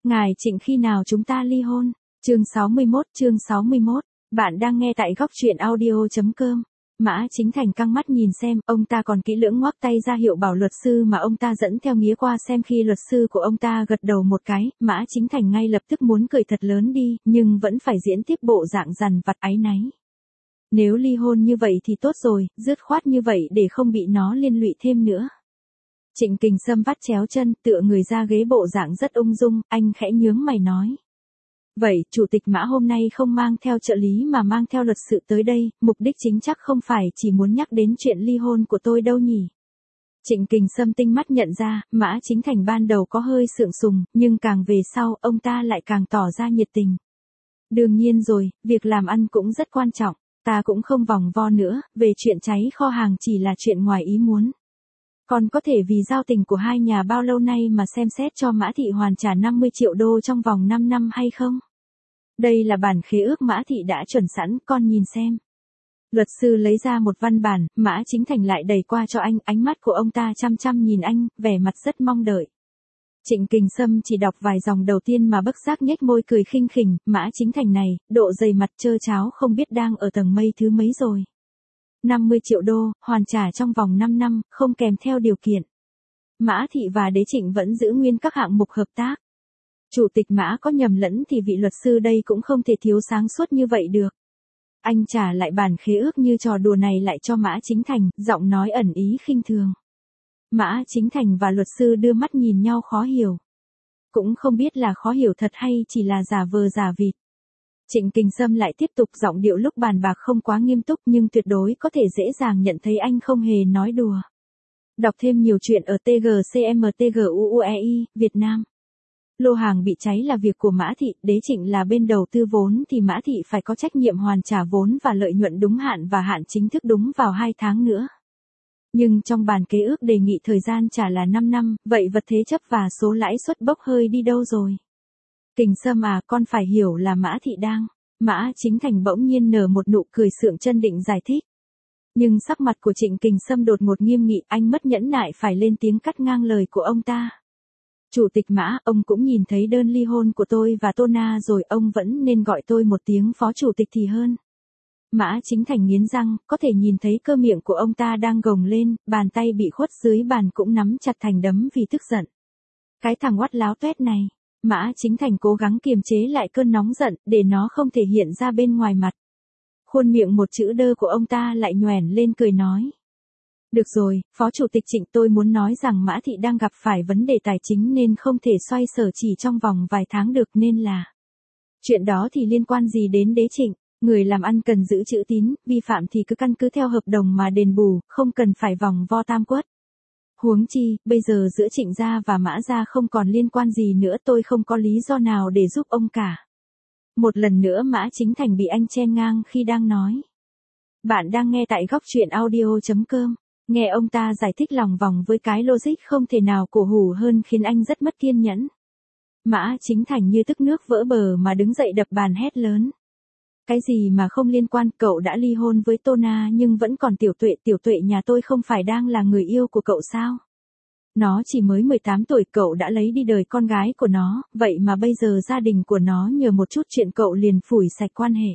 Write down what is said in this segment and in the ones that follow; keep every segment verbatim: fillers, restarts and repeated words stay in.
Ngài Trịnh khi nào chúng ta ly hôn? Chương sáu mươi mốt, chương sáu mươi mốt. Bạn đang nghe tại góc truyện audio chấm com. Mã Chính Thành căng mắt nhìn xem, ông ta còn kỹ lưỡng ngoắc tay ra hiệu bảo luật sư mà ông ta dẫn theo nghía qua xem. Khi luật sư của ông ta gật đầu một cái, Mã Chính Thành ngay lập tức muốn cười thật lớn đi, nhưng vẫn phải diễn tiếp bộ dạng dằn vặt áy náy. Nếu ly hôn như vậy thì tốt rồi, dứt khoát như vậy để không bị nó liên lụy thêm nữa. Trịnh Kình Sâm vắt chéo chân, tựa người ra ghế bộ dạng rất ung dung, anh khẽ nhướng mày nói. Vậy, Chủ tịch Mã hôm nay không mang theo trợ lý mà mang theo luật sự tới đây, mục đích chính chắc không phải chỉ muốn nhắc đến chuyện ly hôn của tôi đâu nhỉ? Trịnh Kình Sâm tinh mắt nhận ra, Mã Chính Thành ban đầu có hơi sượng sùng, nhưng càng về sau, ông ta lại càng tỏ ra nhiệt tình. Đương nhiên rồi, việc làm ăn cũng rất quan trọng, ta cũng không vòng vo nữa, về chuyện cháy kho hàng chỉ là chuyện ngoài ý muốn. Còn có thể vì giao tình của hai nhà bao lâu nay mà xem xét cho Mã Thị hoàn trả năm mươi triệu đô trong vòng năm năm hay không? Đây là bản khế ước Mã Thị đã chuẩn sẵn, con nhìn xem. Luật sư lấy ra một văn bản, Mã Chính Thành lại đẩy qua cho anh, ánh mắt của ông ta chăm chăm nhìn anh, vẻ mặt rất mong đợi. Trịnh Kình Sâm chỉ đọc vài dòng đầu tiên mà bất giác nhếch môi cười khinh khỉnh, Mã Chính Thành này, độ dày mặt trơ cháo không biết đang ở tầng mây thứ mấy rồi. năm mươi triệu đô, hoàn trả trong vòng năm năm, không kèm theo điều kiện. Mã Thị và Đế Trịnh vẫn giữ nguyên các hạng mục hợp tác. Chủ tịch Mã có nhầm lẫn thì vị luật sư đây cũng không thể thiếu sáng suốt như vậy được. Anh trả lại bản khế ước như trò đùa này lại cho Mã Chính Thành, giọng nói ẩn ý khinh thường. Mã Chính Thành và luật sư đưa mắt nhìn nhau khó hiểu. Cũng không biết là khó hiểu thật hay chỉ là giả vờ giả vịt. Trịnh Kình Sâm lại tiếp tục, giọng điệu lúc bàn bạc không quá nghiêm túc nhưng tuyệt đối có thể dễ dàng nhận thấy anh không hề nói đùa. Đọc thêm nhiều chuyện ở tê giê xê em tê giê u u e i, Việt Nam. Lô hàng bị cháy là việc của Mã Thị, Đế Trịnh là bên đầu tư vốn thì Mã Thị phải có trách nhiệm hoàn trả vốn và lợi nhuận đúng hạn và hạn chính thức đúng vào hai tháng nữa. Nhưng trong bản kế ước đề nghị thời gian trả là năm năm, vậy vật thế chấp và số lãi suất bốc hơi đi đâu rồi? Kình Sâm à, con phải hiểu là Mã Thị đang. Mã Chính Thành bỗng nhiên nở một nụ cười sượng chân định giải thích. Nhưng sắc mặt của Trịnh Kình Sâm đột ngột nghiêm nghị, anh mất nhẫn nại phải lên tiếng cắt ngang lời của ông ta. Chủ tịch Mã, ông cũng nhìn thấy đơn ly hôn của tôi và Tô Na rồi, ông vẫn nên gọi tôi một tiếng phó chủ tịch thì hơn. Mã Chính Thành nghiến răng, có thể nhìn thấy cơ miệng của ông ta đang gồng lên, bàn tay bị khuất dưới bàn cũng nắm chặt thành đấm vì tức giận. Cái thằng oắt láo toét này. Mã Chính Thành cố gắng kiềm chế lại cơn nóng giận, để nó không thể hiện ra bên ngoài mặt. Khuôn miệng một chữ đơ của ông ta lại nhoẻn lên cười nói. Được rồi, Phó Chủ tịch Trịnh, tôi muốn nói rằng Mã Thị đang gặp phải vấn đề tài chính nên không thể xoay sở chỉ trong vòng vài tháng được nên là. Chuyện đó thì liên quan gì đến Đế Trịnh, người làm ăn cần giữ chữ tín, vi phạm thì cứ căn cứ theo hợp đồng mà đền bù, không cần phải vòng vo tam quất. Huống chi, bây giờ giữa Trịnh gia và Mã gia không còn liên quan gì nữa, tôi không có lý do nào để giúp ông cả. Một lần nữa Mã Chính Thành bị anh chen ngang khi đang nói. Bạn đang nghe tại góc truyện audio chấm com. Nghe ông ta giải thích lòng vòng với cái logic không thể nào cổ hủ hơn khiến anh rất mất kiên nhẫn. Mã Chính Thành như tức nước vỡ bờ mà đứng dậy đập bàn hét lớn. Cái gì mà không liên quan, cậu đã ly hôn với Tô Na nhưng vẫn còn Tiểu Tuệ, Tiểu Tuệ nhà tôi không phải đang là người yêu của cậu sao? Nó chỉ mới mười tám tuổi, cậu đã lấy đi đời con gái của nó, vậy mà bây giờ gia đình của nó nhờ một chút chuyện cậu liền phủi sạch quan hệ.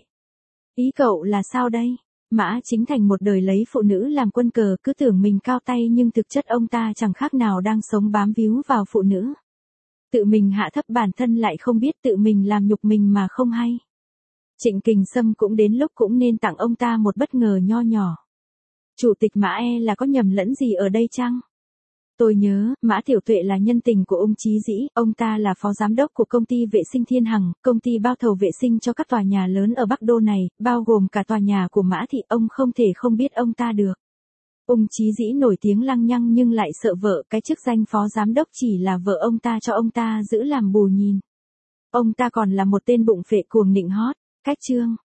Ý cậu là sao đây? Mã Chính Thành một đời lấy phụ nữ làm quân cờ, cứ tưởng mình cao tay nhưng thực chất ông ta chẳng khác nào đang sống bám víu vào phụ nữ. Tự mình hạ thấp bản thân lại không biết, tự mình làm nhục mình mà không hay. Trịnh Kình Sâm cũng đến lúc cũng nên tặng ông ta một bất ngờ nho nhỏ. Chủ tịch Mã e là có nhầm lẫn gì ở đây chăng? Tôi nhớ, Mã Tiểu Tuệ là nhân tình của ông Chí Dĩ, ông ta là phó giám đốc của công ty vệ sinh Thiên Hằng, công ty bao thầu vệ sinh cho các tòa nhà lớn ở Bắc Đô này, bao gồm cả tòa nhà của Mã Thị, ông không thể không biết ông ta được. Ông Chí Dĩ nổi tiếng lăng nhăng nhưng lại sợ vợ, cái chức danh phó giám đốc chỉ là vợ ông ta cho ông ta giữ làm bù nhìn. Ông ta còn là một tên bụng phệ cuồng nịnh hót. Cách chương.